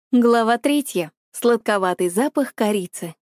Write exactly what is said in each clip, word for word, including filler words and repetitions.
Глава третья. Сладковатый запах корицы.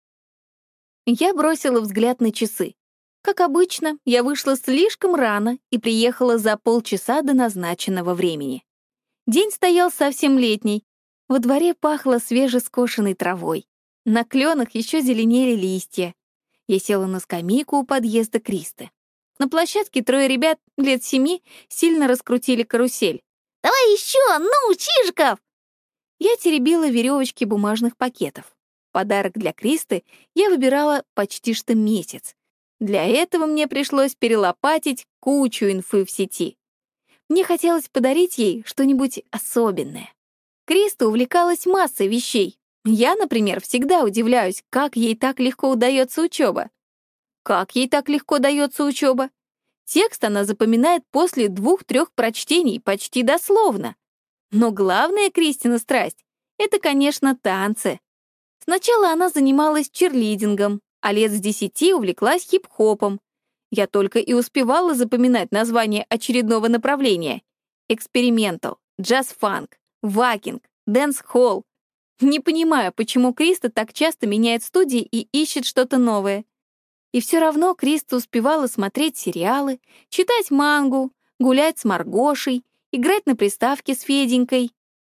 Я бросила взгляд на часы. Как обычно, я вышла слишком рано и приехала за полчаса до назначенного времени. День стоял совсем летний. Во дворе пахло свежескошенной травой. На кленах еще зеленели листья. Я села на скамейку у подъезда Кристы. На площадке трое ребят лет семи сильно раскрутили карусель. «Давай еще, ну, Чижиков!» Я теребила веревочки бумажных пакетов. Подарок для Кристы я выбирала почти что месяц. Для этого мне пришлось перелопатить кучу инфы в сети. Мне хотелось подарить ей что-нибудь особенное. Криста увлекалась массой вещей. Я, например, всегда удивляюсь, как ей так легко удается учеба. Как ей так легко дается учеба? Текст она запоминает после двух-трех прочтений почти дословно. Но главная Кристина страсть — это, конечно, танцы. Сначала она занималась черлидингом, а лет с десяти увлеклась хип-хопом. Я только и успевала запоминать название очередного направления: экспериментал, джаз-фанк, вакинг, дэнс-холл. Не понимаю, почему Криста так часто меняет студии и ищет что-то новое. И все равно Криста успевала смотреть сериалы, читать мангу, гулять с Маргошей, играть на приставке с Феденькой.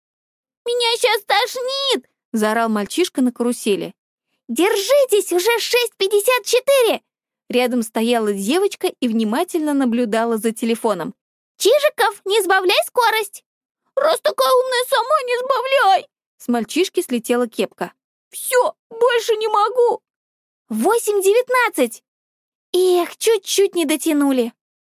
«Меня сейчас тошнит!» — заорал мальчишка на карусели. «Держитесь, уже шесть пятьдесят четыре!» Рядом стояла девочка и внимательно наблюдала за телефоном. «Чижиков, не сбавляй скорость!» «Раз такая умная, сама не сбавляй!» С мальчишки слетела кепка. «Все, больше не могу!» «Восемь девятнадцать!» Эх, чуть-чуть не дотянули.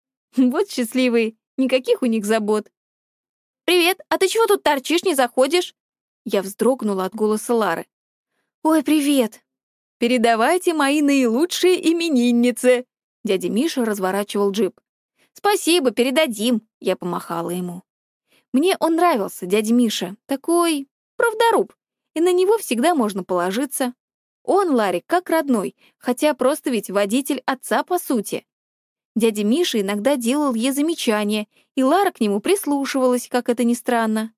Вот счастливые, никаких у них забот. «Привет, а ты чего тут торчишь, не заходишь?» Я вздрогнула от голоса Лары. «Ой, привет! Передавайте мои наилучшие именинницы!» Дядя Миша разворачивал джип. «Спасибо, передадим!» Я помахала ему. Мне он нравился, дядя Миша, такой правдоруб, и на него всегда можно положиться. Он Ларе как родной, хотя просто ведь водитель отца по сути. Дядя Миша иногда делал ей замечания, и Лара к нему прислушивалась, как это ни странно.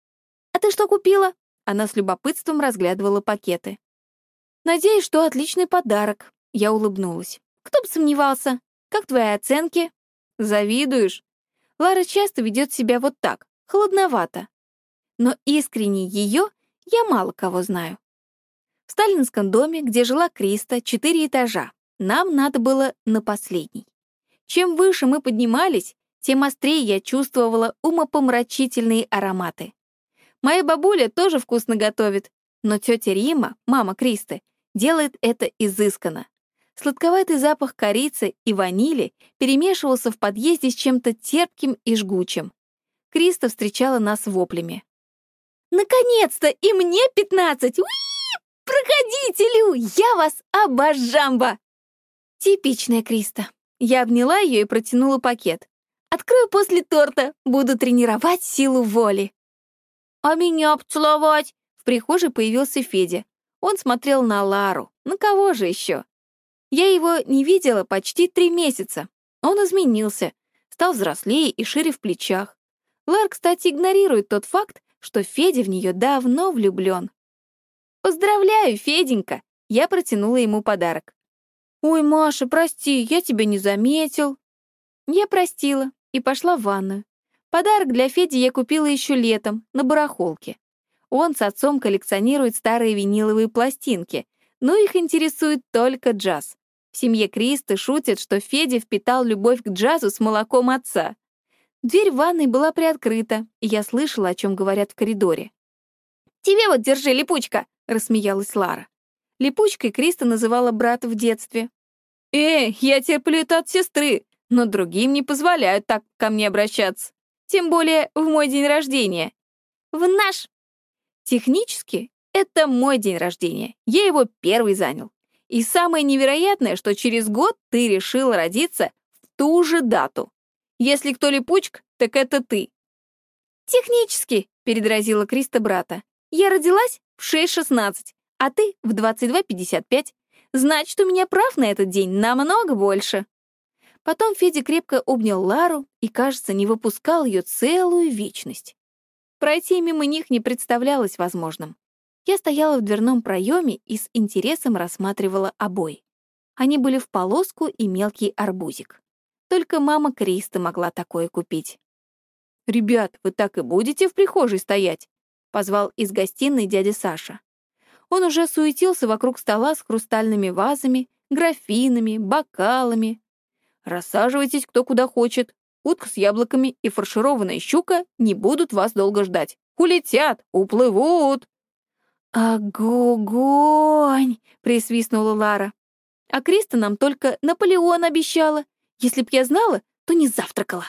«А ты что купила?» Она с любопытством разглядывала пакеты. «Надеюсь, что отличный подарок», — я улыбнулась. «Кто бы сомневался? Как твои оценки?» «Завидуешь?» Лара часто ведет себя вот так, холодновато. Но искренне ее я мало кого знаю. В сталинском доме, где жила Криста, четыре этажа. Нам надо было на последний. Чем выше мы поднимались, тем острее я чувствовала умопомрачительные ароматы. Моя бабуля тоже вкусно готовит, но тетя Рима, мама Кристы, делает это изысканно. Сладковатый запах корицы и ванили перемешивался в подъезде с чем-то терпким и жгучим. Криста встречала нас воплями. «Наконец-то! И мне пятнадцать! Уи! Проходите, Лю! Я вас обожамба!» Типичная Криста. Я обняла ее и протянула пакет. «Открою после торта, буду тренировать силу воли». «А меня поцеловать?» В прихожей появился Федя. Он смотрел на Лару. На кого же еще? Я его не видела почти три месяца. Он изменился, стал взрослее и шире в плечах. Лар, кстати, игнорирует тот факт, что Федя в нее давно влюблен. «Поздравляю, Феденька!» Я протянула ему подарок. «Ой, Маша, прости, я тебя не заметил». Я простила и пошла в ванную. Подарок для Феди я купила еще летом, на барахолке. Он с отцом коллекционирует старые виниловые пластинки, но их интересует только джаз. В семье Кристы шутят, что Федя впитал любовь к джазу с молоком отца. Дверь в ванной была приоткрыта, и я слышала, о чем говорят в коридоре. «Тебе вот держи, липучка!» — рассмеялась Лара. Липучкой Криста называла брата в детстве. «Э, я терплю это от сестры, но другим не позволяют так ко мне обращаться. Тем более в мой день рождения. В наш. Технически, это мой день рождения. Я его первый занял. И самое невероятное, что через год ты решила родиться в ту же дату. Если кто липучка, так это ты». «Технически», — передразнила Криста брата, «я родилась в шесть шестнадцать, а ты в двадцать два пятьдесят пять. Значит, у меня прав на этот день намного больше». Потом Федя крепко обнял Лару и, кажется, не выпускал ее целую вечность. Пройти мимо них не представлялось возможным. Я стояла в дверном проеме и с интересом рассматривала обои. Они были в полоску и мелкий арбузик. Только мама Кристы могла такое купить. «Ребят, вы так и будете в прихожей стоять?» — позвал из гостиной дядя Саша. Он уже суетился вокруг стола с хрустальными вазами, графинами, бокалами. «Рассаживайтесь кто куда хочет. Утка с яблоками и фаршированная щука не будут вас долго ждать. Улетят, уплывут!» «Огонь!» — присвистнула Лара. «А Криста нам только Наполеон обещала. Если б я знала, то не завтракала».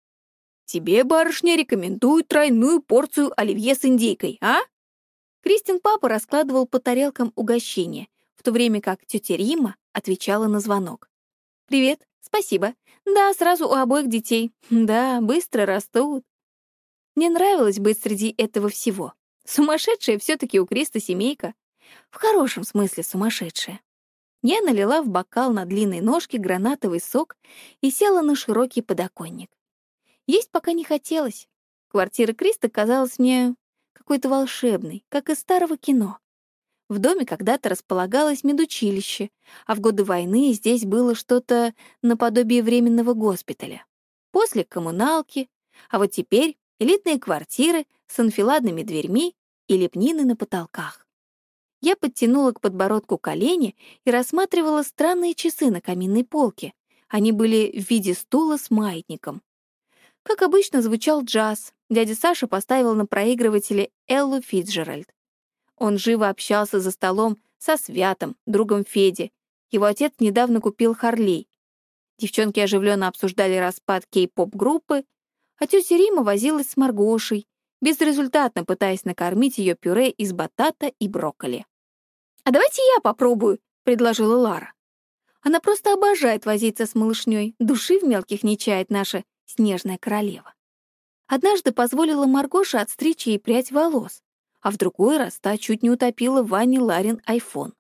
«Тебе, барышня, рекомендую тройную порцию оливье с индейкой, а?» Кристин папа раскладывал по тарелкам угощения, в то время как тетя Рима отвечала на звонок. «Привет, спасибо. Да, сразу у обоих детей. Да, быстро растут». Мне нравилось быть среди этого всего. Сумасшедшая все-таки у Криста семейка. В хорошем смысле сумасшедшая. Я налила в бокал на длинной ножке гранатовый сок и села на широкий подоконник. Есть пока не хотелось. Квартира Криста казалась мне какой-то волшебной, как из старого кино. В доме когда-то располагалось медучилище, а в годы войны здесь было что-то наподобие временного госпиталя. После — коммуналки, а вот теперь элитные квартиры с анфиладными дверьми и лепнины на потолках. Я подтянула к подбородку колени и рассматривала странные часы на каминной полке. Они были в виде стула с маятником. Как обычно, звучал джаз. Дядя Саша поставил на проигрывателе Эллу Фицджеральд. Он живо общался за столом со Святом, другом Феди. Его отец недавно купил Харлей. Девчонки оживленно обсуждали распад кей-поп-группы, а тетя Рима возилась с Маргошей, безрезультатно пытаясь накормить ее пюре из батата и брокколи. «А давайте я попробую», — предложила Лара. Она просто обожает возиться с малышней, души в мелких не чает наша снежная королева. Однажды позволила Маргоше отстричь ей прядь волос, а в другой раз та чуть не утопила в ванне Ларин айфон.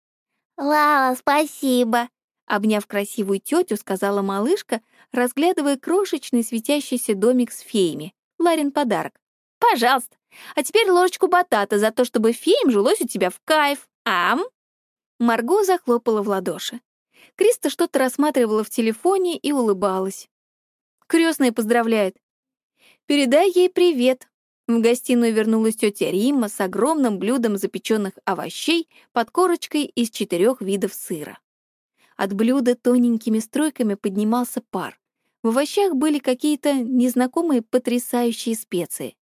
«Лала, спасибо!» Обняв красивую тетю, сказала малышка, разглядывая крошечный светящийся домик с феями. Ларин подарок. «Пожалуйста! А теперь ложечку батата за то, чтобы феям жилось у тебя в кайф. Ам!» Марго захлопала в ладоши. Криста что-то рассматривала в телефоне и улыбалась. «Крестная поздравляет!» «Передай ей привет!» В гостиную вернулась тетя Рима с огромным блюдом запеченных овощей под корочкой из четырех видов сыра. От блюда тоненькими струйками поднимался пар. В овощах были какие-то незнакомые потрясающие специи.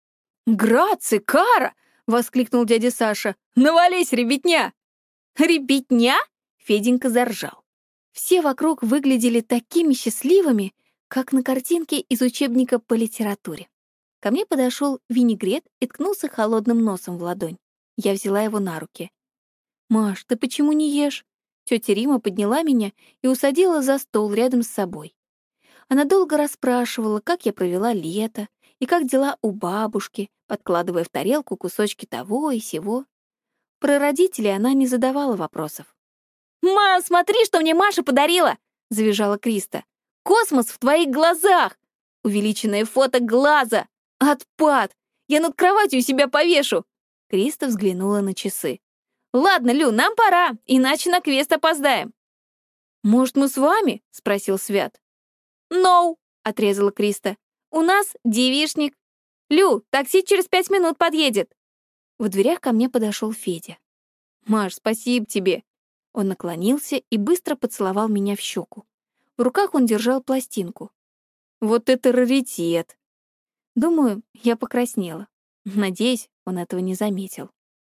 «Граци, Кара!» — воскликнул дядя Саша. «Навались, ребятня!» «Ребятня?» — Феденька заржал. Все вокруг выглядели такими счастливыми, как на картинке из учебника по литературе. Ко мне подошел винегрет и ткнулся холодным носом в ладонь. Я взяла его на руки. «Маш, ты почему не ешь?» Тетя Рима подняла меня и усадила за стол рядом с собой. Она долго расспрашивала, как я провела лето и как дела у бабушки, подкладывая в тарелку кусочки того и сего. Про родителей она не задавала вопросов. «Мам, смотри, что мне Маша подарила!» — завизжала Криста. «Космос в твоих глазах! Увеличенное фото глаза! Отпад! Я над кроватью себя повешу!» Криста взглянула на часы. «Ладно, Лю, нам пора, иначе на квест опоздаем». «Может, мы с вами?» — спросил Свят. «Ноу», — отрезала Криста. «У нас девичник. Лю, такси через пять минут подъедет». В дверях ко мне подошел Федя. «Маш, спасибо тебе». Он наклонился и быстро поцеловал меня в щеку. В руках он держал пластинку. «Вот это раритет!» Думаю, я покраснела. Надеюсь, он этого не заметил.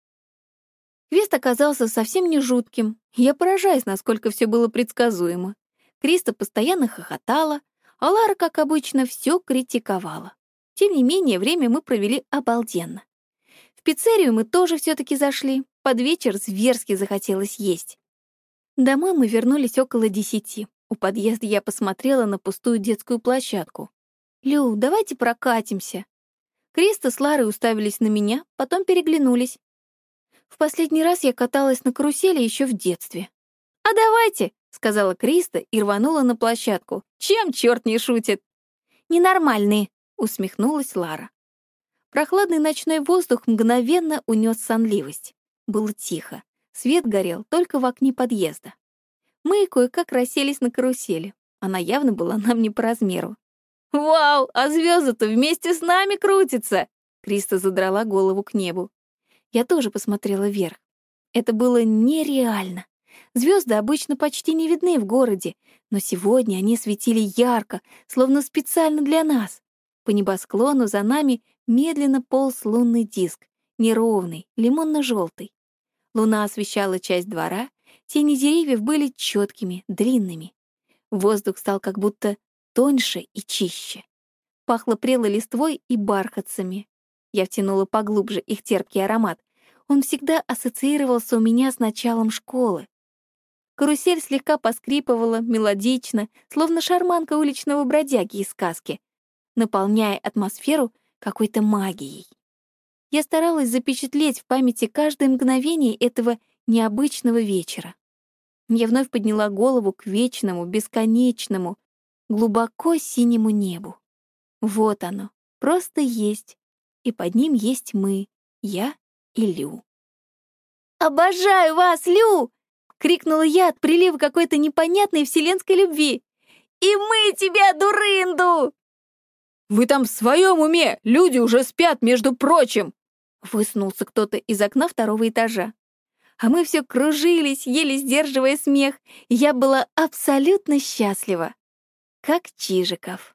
Квест оказался совсем не жутким. Я поражаюсь, насколько все было предсказуемо. Криста постоянно хохотала, а Лара, как обычно, все критиковала. Тем не менее, время мы провели обалденно. В пиццерию мы тоже все-таки зашли. Под вечер зверски захотелось есть. Домой мы вернулись около десяти. У подъезда я посмотрела на пустую детскую площадку. «Лю, давайте прокатимся». Криста с Ларой уставились на меня, потом переглянулись. В последний раз я каталась на карусели еще в детстве. «А давайте», — сказала Криста и рванула на площадку. «Чем черт не шутит?» «Ненормальные», — усмехнулась Лара. Прохладный ночной воздух мгновенно унес сонливость. Было тихо. Свет горел только в окне подъезда. Мы кое-как расселись на карусели. Она явно была нам не по размеру. «Вау, а звезды-то вместе с нами крутятся!» Криста задрала голову к небу. Я тоже посмотрела вверх. Это было нереально. Звезды обычно почти не видны в городе, но сегодня они светили ярко, словно специально для нас. По небосклону за нами медленно полз лунный диск, неровный, лимонно-желтый. Луна освещала часть двора, тени деревьев были четкими, длинными. Воздух стал как будто тоньше и чище. Пахло прелой листвой и бархатцами. Я втянула поглубже их терпкий аромат. Он всегда ассоциировался у меня с началом школы. Карусель слегка поскрипывала, мелодично, словно шарманка уличного бродяги из сказки, наполняя атмосферу какой-то магией. Я старалась запечатлеть в памяти каждое мгновение этого необычного вечера. Я вновь подняла голову к вечному, бесконечному, глубоко синему небу. Вот оно, просто есть, и под ним есть мы, я и Лю. «Обожаю вас, Лю!» — крикнула я от прилива какой-то непонятной вселенской любви. «И мы тебя, дурынду!» «Вы там в своем уме? Люди уже спят, между прочим!» Высунулся кто-то из окна второго этажа. А мы все кружились, еле сдерживая смех, и я была абсолютно счастлива, как Чижиков.